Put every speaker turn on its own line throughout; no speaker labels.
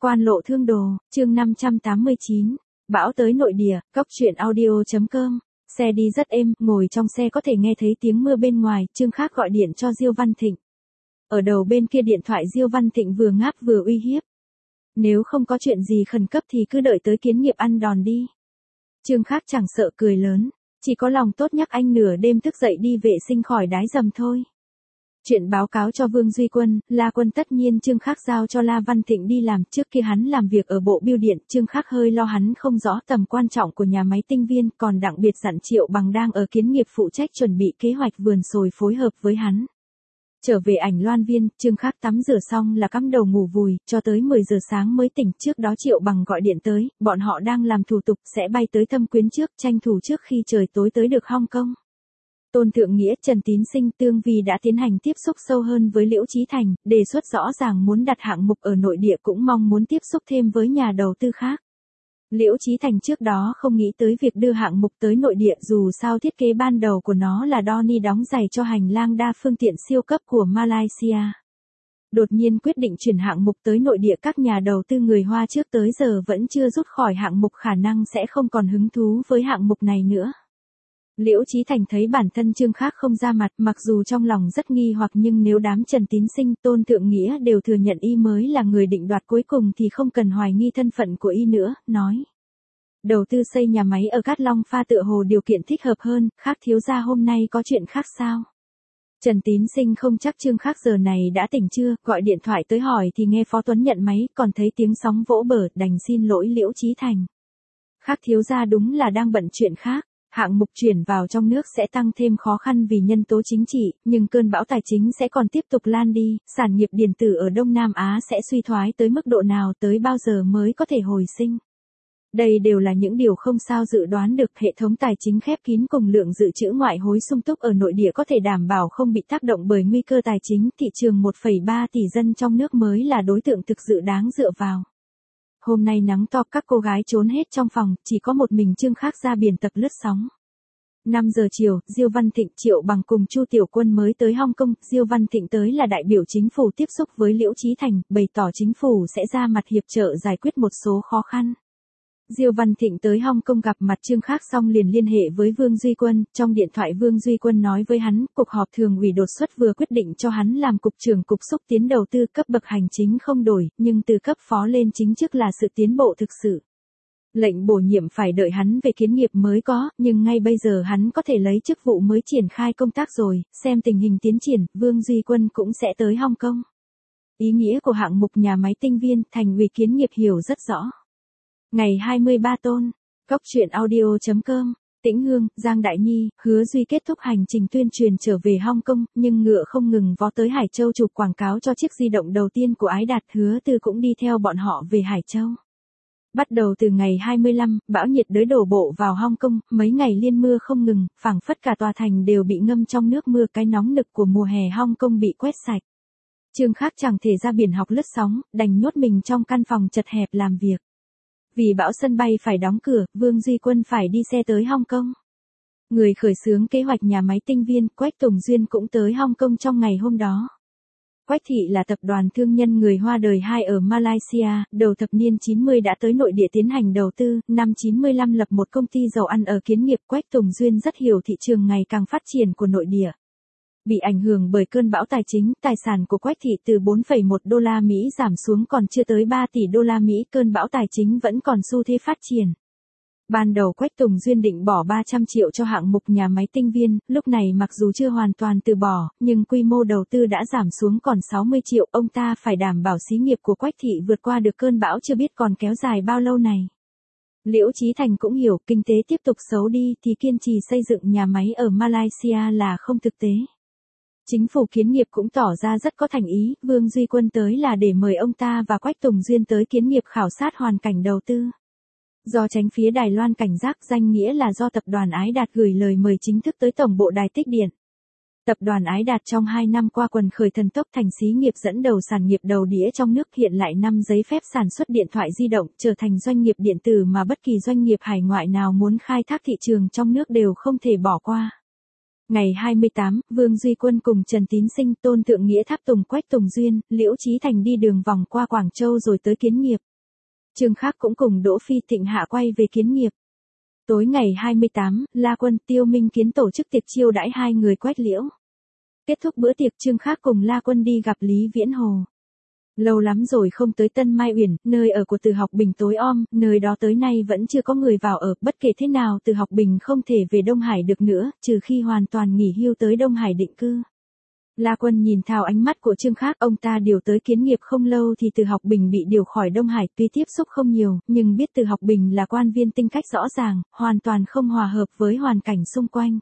Quan lộ thương đồ, chương 589. Bão tới nội địa, cóc truyện audio.com. Xe đi rất êm, ngồi trong xe có thể nghe thấy tiếng mưa bên ngoài. Trương Khác gọi điện cho Diêu Văn Thịnh. Ở đầu bên kia điện thoại Diêu Văn Thịnh vừa ngáp vừa uy hiếp. Nếu không có chuyện gì khẩn cấp thì cứ đợi tới Kiến Nghiệp ăn đòn đi. Trương Khác chẳng sợ cười lớn, chỉ có lòng tốt nhắc anh nửa đêm thức dậy đi vệ sinh khỏi đái dầm thôi. Chuyện báo cáo cho Vương Duy Quân, La Quân tất nhiên Trương Khác giao cho La Văn Thịnh đi làm. Trước kia hắn làm việc ở bộ bưu điện, Trương Khác hơi lo hắn không rõ tầm quan trọng của nhà máy tinh viên, còn đặc biệt dặn Triệu Bằng đang ở Kiến Nghiệp phụ trách chuẩn bị kế hoạch vườn sồi phối hợp với hắn. Trở về Ảnh Loan Viên, Trương Khác tắm rửa xong là cắm đầu ngủ vùi, cho tới 10 giờ sáng mới tỉnh. Trước đó Triệu Bằng gọi điện tới, bọn họ đang làm thủ tục sẽ bay tới Thâm Quyến trước, tranh thủ trước khi trời tối tới được Hong Kong. Tôn Thượng Nghĩa, Trần Tín Sinh, Tương Vi đã tiến hành tiếp xúc sâu hơn với Liễu Chí Thành, đề xuất rõ ràng muốn đặt hạng mục ở nội địa, cũng mong muốn tiếp xúc thêm với nhà đầu tư khác. Liễu Chí Thành trước đó không nghĩ tới việc đưa hạng mục tới nội địa, dù sao thiết kế ban đầu của nó là Donny đóng giày cho hành lang đa phương tiện siêu cấp của Malaysia. Đột nhiên quyết định chuyển hạng mục tới nội địa, các nhà đầu tư người Hoa trước tới giờ vẫn chưa rút khỏi hạng mục, khả năng sẽ không còn hứng thú với hạng mục này nữa. Liễu Chí Thành thấy bản thân Trương Khác không ra mặt, mặc dù trong lòng rất nghi hoặc, nhưng nếu đám Trần Tín Sinh, Tôn Thượng Nghĩa đều thừa nhận y mới là người định đoạt cuối cùng thì không cần hoài nghi thân phận của y nữa, nói. Đầu tư xây nhà máy ở Cát Long Pha tựa hồ điều kiện thích hợp hơn. Khác thiếu gia hôm nay có chuyện khác sao? Trần Tín Sinh không chắc Trương Khác giờ này đã tỉnh chưa, gọi điện thoại tới hỏi thì nghe Phó Tuấn nhận máy, còn thấy tiếng sóng vỗ bờ, đành xin lỗi Liễu Chí Thành. Khác thiếu gia đúng là đang bận chuyện khác. Hạng mục chuyển vào trong nước sẽ tăng thêm khó khăn vì nhân tố chính trị, nhưng cơn bão tài chính sẽ còn tiếp tục lan đi, sản nghiệp điện tử ở Đông Nam Á sẽ suy thoái tới mức độ nào, tới bao giờ mới có thể hồi sinh. Đây đều là những điều không sao dự đoán được. Hệ thống tài chính khép kín cùng lượng dự trữ ngoại hối sung túc ở nội địa có thể đảm bảo không bị tác động bởi nguy cơ tài chính. Thị trường 1,3 tỷ dân trong nước mới là đối tượng thực sự đáng dựa vào. Hôm nay nắng to, các cô gái trốn hết trong phòng, chỉ có một mình Trương Khác ra biển tập lướt sóng. 5 giờ chiều, Diêu Văn Thịnh, Triệu Bằng cùng Chu Tiểu Quân mới tới Hong Kong. Diêu Văn Thịnh tới là đại biểu chính phủ tiếp xúc với Liễu Chí Thành, bày tỏ chính phủ sẽ ra mặt hiệp trợ giải quyết một số khó khăn. Diêu Văn Thịnh tới Hong Kong gặp mặt Trương Khác xong liền liên hệ với Vương Duy Quân. Trong điện thoại Vương Duy Quân nói với hắn, cuộc họp thường ủy đột xuất vừa quyết định cho hắn làm cục trưởng cục xúc tiến đầu tư, cấp bậc hành chính không đổi, nhưng từ cấp phó lên chính chức là sự tiến bộ thực sự. Lệnh bổ nhiệm phải đợi hắn về Kiến Nghiệp mới có, nhưng ngay bây giờ hắn có thể lấy chức vụ mới triển khai công tác rồi. Xem tình hình tiến triển, Vương Duy Quân cũng sẽ tới Hong Kong. Ý nghĩa của hạng mục nhà máy tinh viên, thành ủy Kiến Nghiệp hiểu rất rõ. Ngày 23 Tôn, cóc truyện audio.com, Tĩnh Hương, Giang Đại Nhi, Hứa Duy kết thúc hành trình tuyên truyền trở về Hong Kong, nhưng ngựa không ngừng vó tới Hải Châu chụp quảng cáo cho chiếc di động đầu tiên của Ái Đạt. Hứa Tư cũng đi theo bọn họ về Hải Châu. Bắt đầu từ ngày 25, bão nhiệt đới đổ bộ vào Hong Kong, mấy ngày liên mưa không ngừng, phảng phất cả tòa thành đều bị ngâm trong nước mưa. Cái nóng nực của mùa hè Hong Kong bị quét sạch. Trương Khác chẳng thể ra biển học lướt sóng, đành nhốt mình trong căn phòng chật hẹp làm việc. Vì bão sân bay phải đóng cửa, Vương Duy Quân phải đi xe tới Hong Kong. Người khởi xướng kế hoạch nhà máy tinh viên, Quách Tùng Duyên cũng tới Hong Kong trong ngày hôm đó. Quách Thị là tập đoàn thương nhân người Hoa đời 2 ở Malaysia, đầu thập niên 90 đã tới nội địa tiến hành đầu tư, năm 95 lập một công ty dầu ăn ở Kiến Nghiệp. Quách Tùng Duyên rất hiểu thị trường ngày càng phát triển của nội địa. Bị ảnh hưởng bởi cơn bão tài chính, tài sản của Quách Thị từ 4,1 đô la Mỹ giảm xuống còn chưa tới 3 tỷ đô la Mỹ, cơn bão tài chính vẫn còn xu thế phát triển. Ban đầu Quách Tùng Duyên định bỏ 300 triệu cho hạng mục nhà máy tinh viên, lúc này mặc dù chưa hoàn toàn từ bỏ, nhưng quy mô đầu tư đã giảm xuống còn 60 triệu, ông ta phải đảm bảo xí nghiệp của Quách Thị vượt qua được cơn bão chưa biết còn kéo dài bao lâu này. Liễu Chí Thành cũng hiểu, kinh tế tiếp tục xấu đi thì kiên trì xây dựng nhà máy ở Malaysia là không thực tế. Chính phủ Kiến Nghiệp cũng tỏ ra rất có thành ý, Vương Duy Quân tới là để mời ông ta và Quách Tùng Duyên tới Kiến Nghiệp khảo sát hoàn cảnh đầu tư. Do tránh phía Đài Loan cảnh giác, danh nghĩa là do tập đoàn Ái Đạt gửi lời mời chính thức tới tổng bộ Đài Tích Điện. Tập đoàn Ái Đạt trong 2 năm qua quần khởi thần tốc thành xí nghiệp dẫn đầu sản nghiệp đầu đĩa trong nước, hiện lại 5 giấy phép sản xuất điện thoại di động, trở thành doanh nghiệp điện tử mà bất kỳ doanh nghiệp hải ngoại nào muốn khai thác thị trường trong nước đều không thể bỏ qua. Ngày 28, Vương Duy Quân cùng Trần Tín Sinh, Tôn Thượng Nghĩa tháp tùng Quách Tùng Duyên, Liễu Chí Thành đi đường vòng qua Quảng Châu rồi tới Kiến Nghiệp. Trương Khắc cũng cùng Đỗ Phi Thịnh Hạ quay về kiến nghiệp. Tối ngày 28, La Quân, Tiêu Minh Kiến tổ chức tiệc chiêu đãi hai người Quách Liễu. Kết thúc bữa tiệc, Trương Khắc cùng La Quân đi gặp Lý Viễn Hồ. Lâu lắm rồi không tới Tân Mai Uyển, nơi ở của Từ Học Bình tối om, nơi đó tới nay vẫn chưa có người vào ở, bất kể thế nào Từ Học Bình không thể về Đông Hải được nữa, trừ khi hoàn toàn nghỉ hưu tới Đông Hải định cư. La Quân nhìn thao ánh mắt của Trương Khắc, ông ta điều tới kiến nghiệp không lâu thì Từ Học Bình bị điều khỏi Đông Hải, tuy tiếp xúc không nhiều, nhưng biết Từ Học Bình là quan viên tính cách rõ ràng, hoàn toàn không hòa hợp với hoàn cảnh xung quanh.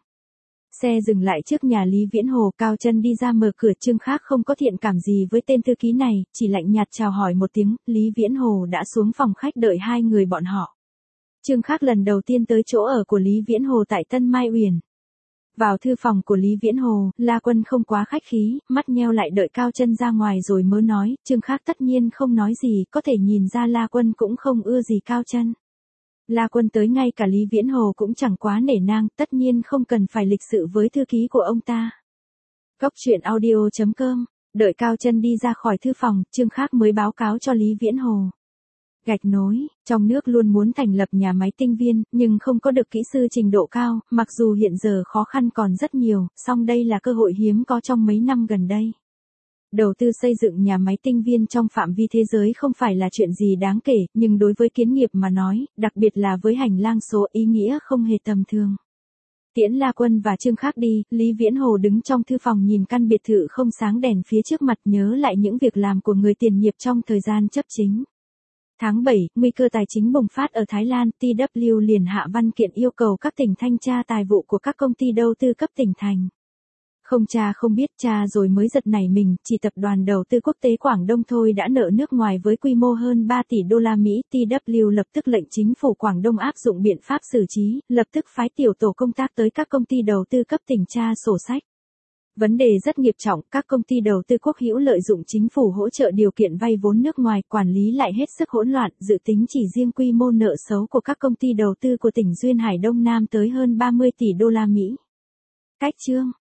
Xe dừng lại trước nhà Lý Viễn Hồ, Cao Chân đi ra mở cửa. Trương Khắc không có thiện cảm gì với tên thư ký này, chỉ lạnh nhạt chào hỏi một tiếng, Lý Viễn Hồ đã xuống phòng khách đợi hai người bọn họ. Trương Khắc lần đầu tiên tới chỗ ở của Lý Viễn Hồ tại Tân Mai Uyển. Vào thư phòng của Lý Viễn Hồ, La Quân không quá khách khí, mắt nheo lại đợi Cao Chân ra ngoài rồi mới nói. Trương Khắc tất nhiên không nói gì, có thể nhìn ra La Quân cũng không ưa gì Cao Chân. La Quân tới ngay cả Lý Viễn Hồ cũng chẳng quá nể nang, tất nhiên không cần phải lịch sự với thư ký của ông ta. Cốc truyện audio.com, đợi Cao Chân đi ra khỏi thư phòng, Trương Khắc mới báo cáo cho Lý Viễn Hồ. Gạch nối, trong nước luôn muốn thành lập nhà máy tinh viên, nhưng không có được kỹ sư trình độ cao, mặc dù hiện giờ khó khăn còn rất nhiều, song đây là cơ hội hiếm có trong mấy năm gần đây. Đầu tư xây dựng nhà máy tinh viên trong phạm vi thế giới không phải là chuyện gì đáng kể, nhưng đối với kiến nghiệp mà nói, đặc biệt là với hành lang số, ý nghĩa không hề tầm thường. Tiễn La Quân và Trương Khắc đi, Lý Viễn Hồ đứng trong thư phòng nhìn căn biệt thự không sáng đèn phía trước mặt, nhớ lại những việc làm của người tiền nhiệm trong thời gian chấp chính. Tháng 7, nguy cơ tài chính bùng phát ở Thái Lan, TW liền hạ văn kiện yêu cầu các tỉnh thanh tra tài vụ của các công ty đầu tư cấp tỉnh thành. Không tra không biết, tra rồi mới giật nảy mình, chỉ tập đoàn đầu tư quốc tế Quảng Đông thôi đã nợ nước ngoài với quy mô hơn 3 tỷ đô la Mỹ. TW lập tức lệnh chính phủ Quảng Đông áp dụng biện pháp xử trí, lập tức phái tiểu tổ công tác tới các công ty đầu tư cấp tỉnh tra sổ sách. Vấn đề rất nghiêm trọng, các công ty đầu tư quốc hữu lợi dụng chính phủ hỗ trợ điều kiện vay vốn nước ngoài, quản lý lại hết sức hỗn loạn, dự tính chỉ riêng quy mô nợ xấu của các công ty đầu tư của tỉnh Duyên Hải Đông Nam tới hơn 30 tỷ đô la Mỹ. Cách chương